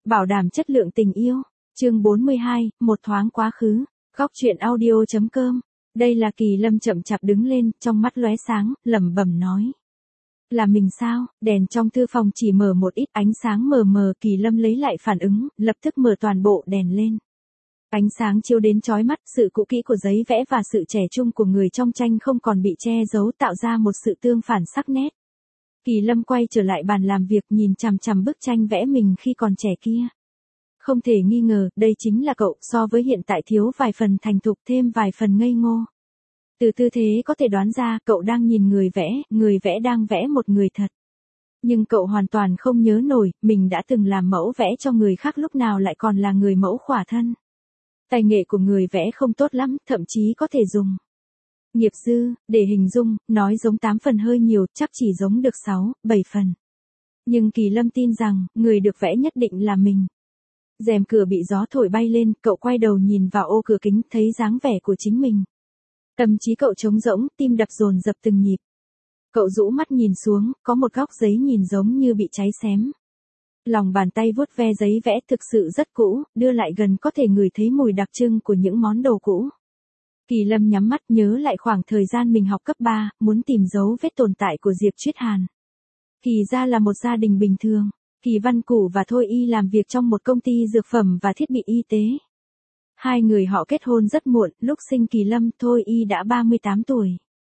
Bảo đảm chất lượng tình yêu. Chương 42, một thoáng quá khứ. Góc truyện audio.com. Đây là Kỳ Lâm chậm chạp đứng lên, trong mắt lóe sáng, lẩm bẩm nói. Là mình sao? Đèn trong thư phòng chỉ mở một ít, ánh sáng mờ mờ. Kỳ Lâm lấy lại phản ứng, lập tức mở toàn bộ đèn lên. Ánh sáng chiếu đến chói mắt, sự cũ kỹ của giấy vẽ và sự trẻ trung của người trong tranh không còn bị che giấu, tạo ra một sự tương phản sắc nét. Kỳ Lâm quay trở lại bàn làm việc, nhìn chằm chằm bức tranh vẽ mình khi còn trẻ kia. Không thể nghi ngờ, đây chính là cậu, so với hiện tại thiếu vài phần thành thục, thêm vài phần ngây ngô. Từ tư thế có thể đoán ra, cậu đang nhìn người vẽ đang vẽ một người thật. Nhưng cậu hoàn toàn không nhớ nổi, mình đã từng làm mẫu vẽ cho người khác, lúc nào lại còn là người mẫu khỏa thân. Tài nghệ của người vẽ không tốt lắm, thậm chí có thể dùng nghiệp dư để hình dung, nói giống 8 phần hơi nhiều, chắc chỉ giống được 6, 7 phần. Nhưng Kỳ Lâm tin rằng, người được vẽ nhất định là mình. Rèm cửa bị gió thổi bay lên, cậu quay đầu nhìn vào ô cửa kính, thấy dáng vẻ của chính mình. Tâm trí cậu trống rỗng, tim đập dồn dập từng nhịp. Cậu rũ mắt nhìn xuống, có một góc giấy nhìn giống như bị cháy xém. Lòng bàn tay vuốt ve giấy vẽ thực sự rất cũ, đưa lại gần có thể ngửi thấy mùi đặc trưng của những món đồ cũ. Kỳ Lâm nhắm mắt nhớ lại khoảng thời gian mình học cấp 3, muốn tìm dấu vết tồn tại của Diệp Chuyết Hàn. Kỳ ra là một gia đình bình thường. Kỳ Văn Củ và Thôi Y làm việc trong một công ty dược phẩm và thiết bị y tế. Hai người họ kết hôn rất muộn, lúc sinh Kỳ Lâm, Thôi Y đã 38 tuổi.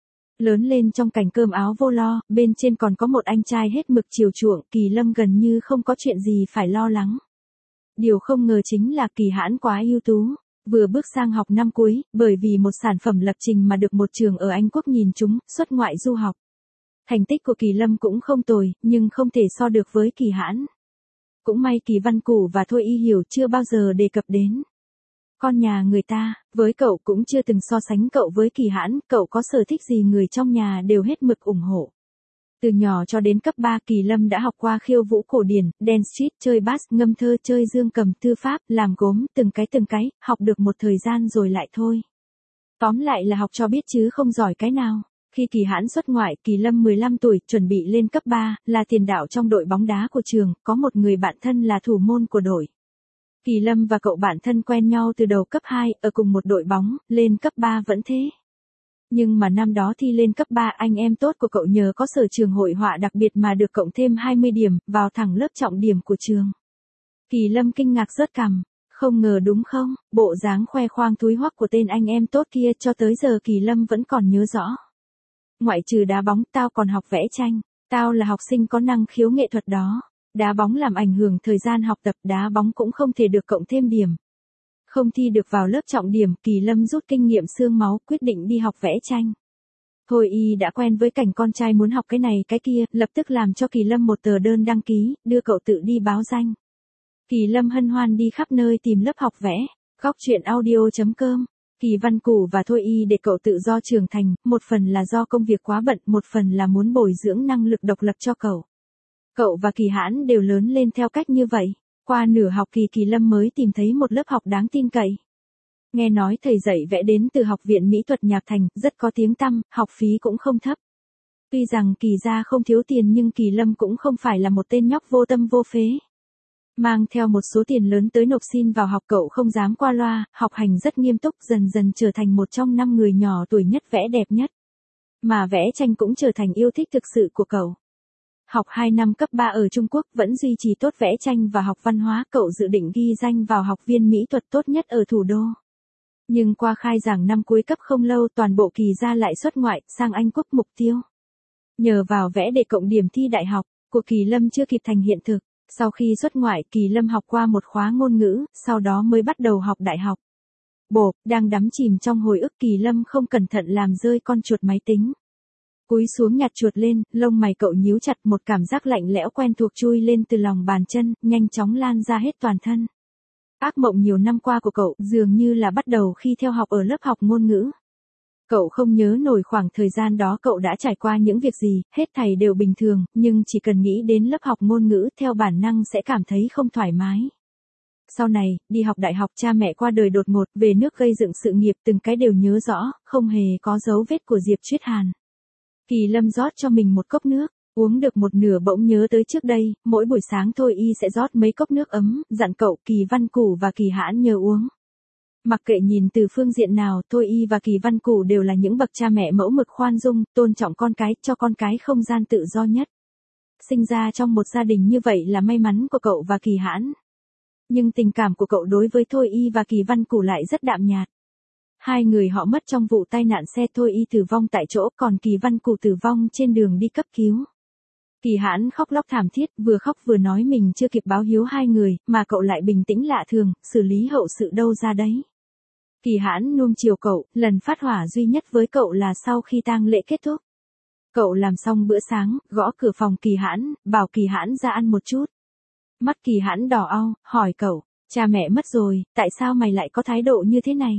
Lớn lên trong cảnh cơm áo vô lo, bên trên còn có một anh trai hết mực chiều chuộng, Kỳ Lâm gần như không có chuyện gì phải lo lắng. Điều không ngờ chính là Kỳ Hãn quá ưu tú, vừa bước sang học năm cuối, bởi vì một sản phẩm lập trình mà được một trường ở Anh Quốc nhìn trúng, xuất ngoại du học. Thành tích của Kỳ Lâm cũng không tồi, nhưng không thể so được với Kỳ Hãn. Cũng may Kỳ Văn Củ và Thôi Y hiểu chưa bao giờ đề cập đến con nhà người ta, với cậu cũng chưa từng so sánh cậu với Kỳ Hãn, cậu có sở thích gì người trong nhà đều hết mực ủng hộ. Từ nhỏ cho đến cấp 3, Kỳ Lâm đã học qua khiêu vũ cổ điển, dance street, chơi bass, ngâm thơ, chơi dương cầm, thư pháp, làm gốm, từng cái, học được một thời gian rồi lại thôi. Tóm lại là học cho biết chứ không giỏi cái nào. Khi Kỳ Hãn xuất ngoại, Kỳ Lâm 15 tuổi, chuẩn bị lên cấp 3, là tiền đạo trong đội bóng đá của trường, có một người bạn thân là thủ môn của đội. Kỳ Lâm và cậu bạn thân quen nhau từ đầu cấp 2, ở cùng một đội bóng, lên cấp 3 vẫn thế. Nhưng mà năm đó thi lên cấp 3, anh em tốt của cậu nhờ có sở trường hội họa đặc biệt mà được cộng thêm 20 điểm, vào thẳng lớp trọng điểm của trường. Kỳ Lâm kinh ngạc rớt cằm, không ngờ đúng không, bộ dáng khoe khoang thúi hoắc của tên anh em tốt kia cho tới giờ Kỳ Lâm vẫn còn nhớ rõ. Ngoại trừ đá bóng, tao còn học vẽ tranh, tao là học sinh có năng khiếu nghệ thuật đó. Đá bóng làm ảnh hưởng thời gian học tập, đá bóng cũng không thể được cộng thêm điểm. Không thi được vào lớp trọng điểm, Kỳ Lâm rút kinh nghiệm xương máu, quyết định đi học vẽ tranh. Thôi Y đã quen với cảnh con trai muốn học cái này cái kia, lập tức làm cho Kỳ Lâm một tờ đơn đăng ký, đưa cậu tự đi báo danh. Kỳ Lâm hân hoan đi khắp nơi tìm lớp học vẽ. Góc truyện audio.com. Kỳ Văn Củ và Thôi Y để cậu tự do trưởng thành, một phần là do công việc quá bận, một phần là muốn bồi dưỡng năng lực độc lập cho cậu. Cậu và Kỳ Hãn đều lớn lên theo cách như vậy. Qua nửa học kỳ, Kỳ Lâm mới tìm thấy một lớp học đáng tin cậy. Nghe nói thầy dạy vẽ đến từ Học viện Mỹ thuật Nhạc Thành, rất có tiếng tăm, học phí cũng không thấp. Tuy rằng Kỳ gia không thiếu tiền nhưng Kỳ Lâm cũng không phải là một tên nhóc vô tâm vô phế. Mang theo một số tiền lớn tới nộp xin vào học, cậu không dám qua loa, học hành rất nghiêm túc, dần dần trở thành một trong 5 người nhỏ tuổi nhất vẽ đẹp nhất. Mà vẽ tranh cũng trở thành yêu thích thực sự của cậu. Học 2 năm cấp 3 ở Trung Quốc vẫn duy trì tốt vẽ tranh và học văn hóa, cậu dự định ghi danh vào học viên mỹ thuật tốt nhất ở thủ đô. Nhưng qua khai giảng năm cuối cấp không lâu, toàn bộ Kỳ gia lại xuất ngoại sang Anh Quốc mục tiêu. Nhờ vào vẽ để cộng điểm thi đại học, của Kỳ Lâm chưa kịp thành hiện thực. Sau khi xuất ngoại, Kỳ Lâm học qua một khóa ngôn ngữ, sau đó mới bắt đầu học đại học. Đang đắm chìm trong hồi ức, Kỳ Lâm không cẩn thận làm rơi con chuột máy tính. Cúi xuống nhặt chuột lên, lông mày cậu nhíu chặt, một cảm giác lạnh lẽo quen thuộc chui lên từ lòng bàn chân, nhanh chóng lan ra hết toàn thân. Ác mộng nhiều năm qua của cậu dường như là bắt đầu khi theo học ở lớp học ngôn ngữ. Cậu không nhớ nổi khoảng thời gian đó cậu đã trải qua những việc gì, hết thảy đều bình thường, nhưng chỉ cần nghĩ đến lớp học ngôn ngữ theo bản năng sẽ cảm thấy không thoải mái. Sau này, đi học đại học, cha mẹ qua đời đột ngột, về nước gây dựng sự nghiệp, từng cái đều nhớ rõ, không hề có dấu vết của Diệp Chuyết Hàn. Kỳ Lâm rót cho mình một cốc nước, Uống được một nửa bỗng nhớ tới trước đây, mỗi buổi sáng Thôi Y sẽ rót mấy cốc nước ấm, dặn cậu Kỳ Văn Củ và Kỳ Hãn nhớ uống. Mặc kệ nhìn từ phương diện nào, Thôi Y và Kỳ Văn Củ đều là những bậc cha mẹ mẫu mực khoan dung, tôn trọng con cái, cho con cái không gian tự do nhất. Sinh ra trong một gia đình như vậy là may mắn của cậu và Kỳ Hãn. Nhưng tình cảm của cậu đối với Thôi Y và Kỳ Văn Củ lại rất đạm nhạt. Hai người họ mất trong vụ tai nạn xe, Thôi Y tử vong tại chỗ, còn Kỳ Văn Củ tử vong trên đường đi cấp cứu. Kỳ Hãn khóc lóc thảm thiết, vừa khóc vừa nói mình chưa kịp báo hiếu hai người, mà cậu lại bình tĩnh lạ thường, xử lý hậu sự đâu ra đấy. Kỳ Hãn nuông chiều cậu, lần phát hỏa duy nhất với cậu là sau khi tang lễ kết thúc. Cậu làm xong bữa sáng, gõ cửa phòng Kỳ Hãn, bảo Kỳ Hãn ra ăn một chút. Mắt Kỳ Hãn đỏ au, hỏi cậu, cha mẹ mất rồi, tại sao mày lại có thái độ như thế này?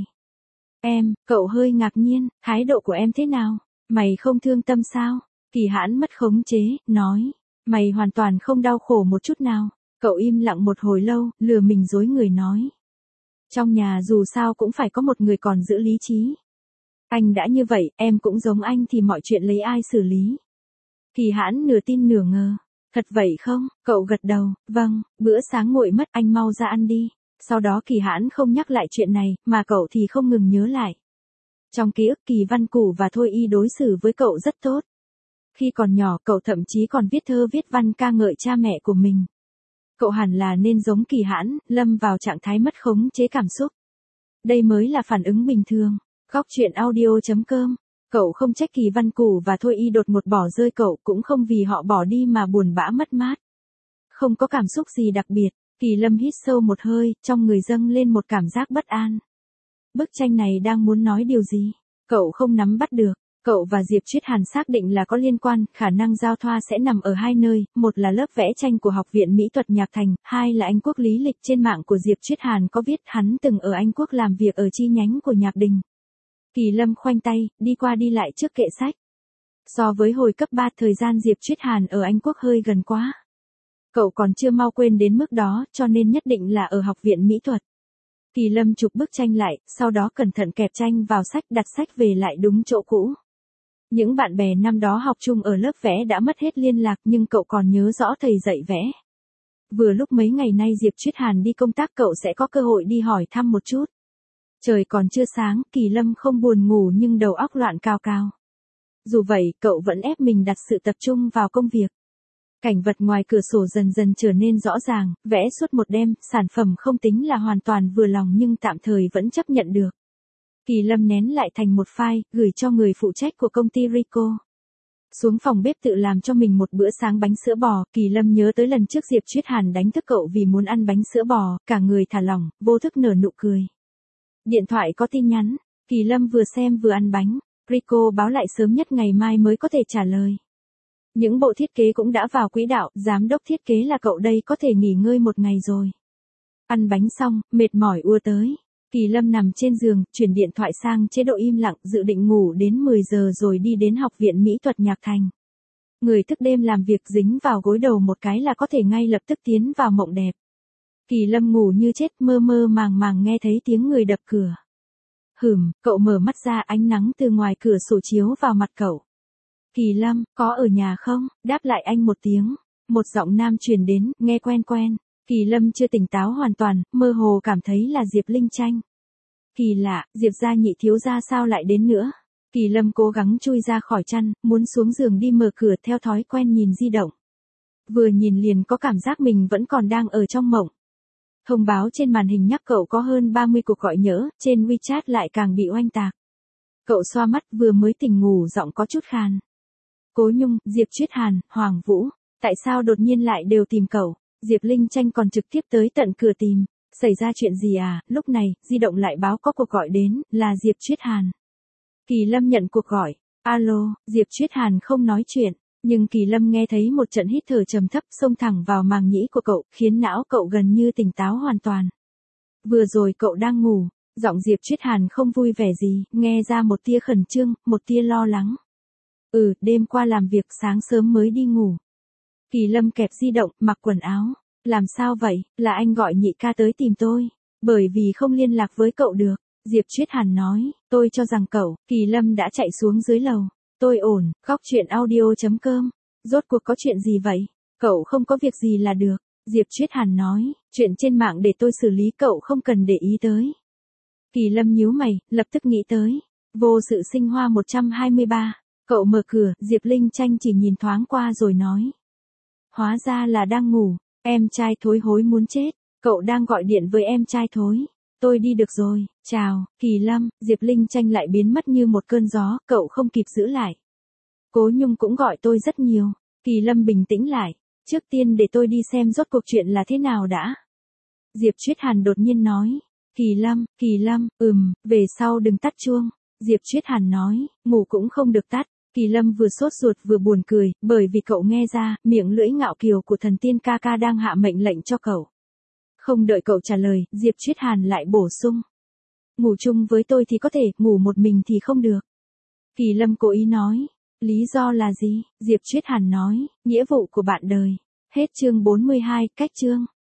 Cậu hơi ngạc nhiên, thái độ của em thế nào? Mày không thương tâm sao? Kỳ Hãn mất khống chế, nói, mày hoàn toàn không đau khổ một chút nào. Cậu im lặng một hồi lâu, lừa mình dối người nói. Trong nhà dù sao cũng phải có một người còn giữ lý trí. Anh đã như vậy, em cũng giống anh thì mọi chuyện lấy ai xử lý? Kỳ Hãn nửa tin nửa ngờ. Thật vậy không? Cậu gật đầu, vâng, bữa sáng nguội mất, anh mau ra ăn đi. Sau đó Kỳ Hãn không nhắc lại chuyện này, mà cậu thì không ngừng nhớ lại. Trong ký ức Kỳ Văn Củ và Thôi Y đối xử với cậu rất tốt. Khi còn nhỏ, cậu thậm chí còn viết thơ viết văn ca ngợi cha mẹ của mình. Cậu hẳn là nên giống Kỳ Hãn, lâm vào trạng thái mất khống chế cảm xúc. Đây mới là phản ứng bình thường. Góc truyện audio.com. Cậu không trách Kỳ Văn Củ và Thôi Y đột ngột bỏ rơi cậu, cũng không vì họ bỏ đi mà buồn bã mất mát. Không có cảm xúc gì đặc biệt. Kỳ Lâm hít sâu một hơi, trong người dâng lên một cảm giác bất an. Bức tranh này đang muốn nói điều gì? Cậu không nắm bắt được. Cậu và Diệp Chuyết Hàn xác định là có liên quan, khả năng giao thoa sẽ nằm ở hai nơi, một là lớp vẽ tranh của Học viện Mỹ thuật Nhạc Thành, hai là Anh Quốc lý lịch. Trên mạng của Diệp Chuyết Hàn có viết hắn từng ở Anh Quốc làm việc ở chi nhánh của Nhạc Đình. Kỳ Lâm khoanh tay, đi qua đi lại trước kệ sách. So với hồi cấp 3, thời gian Diệp Chuyết Hàn ở Anh Quốc hơi gần quá. Cậu còn chưa mau quên đến mức đó, cho nên nhất định là ở Học viện Mỹ thuật. Kỳ Lâm chụp bức tranh lại, sau đó cẩn thận kẹp tranh vào sách, đặt sách về lại đúng chỗ cũ. Những bạn bè năm đó học chung ở lớp vẽ đã mất hết liên lạc, nhưng cậu còn nhớ rõ thầy dạy vẽ. Vừa lúc mấy ngày nay Diệp Chuyết Hàn đi công tác, cậu sẽ có cơ hội đi hỏi thăm một chút. Trời còn chưa sáng, Kỳ Lâm không buồn ngủ nhưng đầu óc loạn cào cào. Dù vậy, cậu vẫn ép mình đặt sự tập trung vào công việc. Cảnh vật ngoài cửa sổ dần dần trở nên rõ ràng, vẽ suốt một đêm, sản phẩm không tính là hoàn toàn vừa lòng nhưng tạm thời vẫn chấp nhận được. Kỳ Lâm nén lại thành một file, gửi cho người phụ trách của công ty Rico. Xuống phòng bếp tự làm cho mình một bữa sáng bánh sữa bò, Kỳ Lâm nhớ tới lần trước Diệp Chuyết Hàn đánh thức cậu vì muốn ăn bánh sữa bò, cả người thả lỏng, vô thức nở nụ cười. Điện thoại có tin nhắn, Kỳ Lâm vừa xem vừa ăn bánh, Rico báo lại sớm nhất ngày mai mới có thể trả lời. Những bộ thiết kế cũng đã vào quỹ đạo, giám đốc thiết kế là cậu đây, có thể nghỉ ngơi một ngày rồi. Ăn bánh xong, mệt mỏi ùa tới. Kỳ Lâm nằm trên giường, chuyển điện thoại sang chế độ im lặng, dự định ngủ đến 10 giờ rồi đi đến Học viện Mỹ thuật Nhạc Thành. Người thức đêm làm việc dính vào gối đầu một cái là có thể ngay lập tức tiến vào mộng đẹp. Kỳ Lâm ngủ như chết, mơ mơ màng màng nghe thấy tiếng người đập cửa. Cậu mở mắt ra, ánh nắng từ ngoài cửa sổ chiếu vào mặt cậu. Kỳ Lâm, có ở nhà không? Đáp lại anh một tiếng. Một giọng nam truyền đến, nghe quen quen. Kỳ Lâm chưa tỉnh táo hoàn toàn, mơ hồ cảm thấy là Diệp Linh Tranh. Kỳ lạ, Diệp gia nhị thiếu gia sao lại đến nữa? Kỳ Lâm cố gắng chui ra khỏi chăn, muốn xuống giường đi mở cửa, theo thói quen nhìn di động. Vừa nhìn liền có cảm giác mình vẫn còn đang ở trong mộng. Thông báo trên màn hình nhắc cậu có hơn 30 cuộc gọi nhỡ, trên WeChat lại càng bị oanh tạc. Cậu xoa mắt, vừa mới tỉnh ngủ, giọng có chút khàn. Cố Nhung, Diệp Chuyết Hàn, Hoàng Vũ, tại sao đột nhiên lại đều tìm cậu? Diệp Linh Tranh còn trực tiếp tới tận cửa tìm. Xảy ra chuyện gì à? Lúc này, di động lại báo có cuộc gọi đến, là Diệp Chuyết Hàn. Kỳ Lâm nhận cuộc gọi. Alo, Diệp Chuyết Hàn không nói chuyện, nhưng Kỳ Lâm nghe thấy một trận hít thở trầm thấp xông thẳng vào màng nhĩ của cậu, khiến não cậu gần như tỉnh táo hoàn toàn. Vừa rồi cậu đang ngủ, giọng Diệp Chuyết Hàn không vui vẻ gì, nghe ra một tia khẩn trương, một tia lo lắng. Đêm qua làm việc, sáng sớm mới đi ngủ. Kỳ Lâm kẹp di động, mặc quần áo. Làm sao vậy? Là anh gọi nhị ca tới tìm tôi. Bởi vì không liên lạc với cậu được. Diệp Chuyết Hàn nói, tôi cho rằng cậu. Kỳ Lâm đã chạy xuống dưới lầu. Tôi ổn, góc truyện audio.com. Rốt cuộc có chuyện gì vậy? Cậu không có việc gì là được. Diệp Chuyết Hàn nói, chuyện trên mạng để tôi xử lý, cậu không cần để ý tới. Kỳ Lâm nhíu mày, lập tức nghĩ tới. Vô sự sinh hoa 123. Cậu mở cửa, Diệp Linh Tranh chỉ nhìn thoáng qua rồi nói. Hóa ra là đang ngủ, em trai Thối hối muốn chết. Cậu đang gọi điện với em trai Thối. Tôi đi được rồi, chào, Kỳ Lâm. Diệp Linh Tranh lại biến mất như một cơn gió, cậu không kịp giữ lại. Cố Nhung cũng gọi tôi rất nhiều. Kỳ Lâm bình tĩnh lại. Trước tiên để tôi đi xem rốt cuộc chuyện là thế nào đã. Diệp Chuyết Hàn đột nhiên nói. Kỳ Lâm, về sau đừng tắt chuông. Diệp Chuyết Hàn nói, ngủ cũng không được tắt. Kỳ Lâm vừa sốt ruột vừa buồn cười, bởi vì cậu nghe ra, miệng lưỡi ngạo kiều của thần tiên ca ca đang hạ mệnh lệnh cho cậu. Không đợi cậu trả lời, Diệp Chuyết Hàn lại bổ sung. Ngủ chung với tôi thì có thể, ngủ một mình thì không được. Kỳ Lâm cố ý nói. Lý do là gì? Diệp Chuyết Hàn nói, nghĩa vụ của bạn đời. Hết chương 42, cách chương.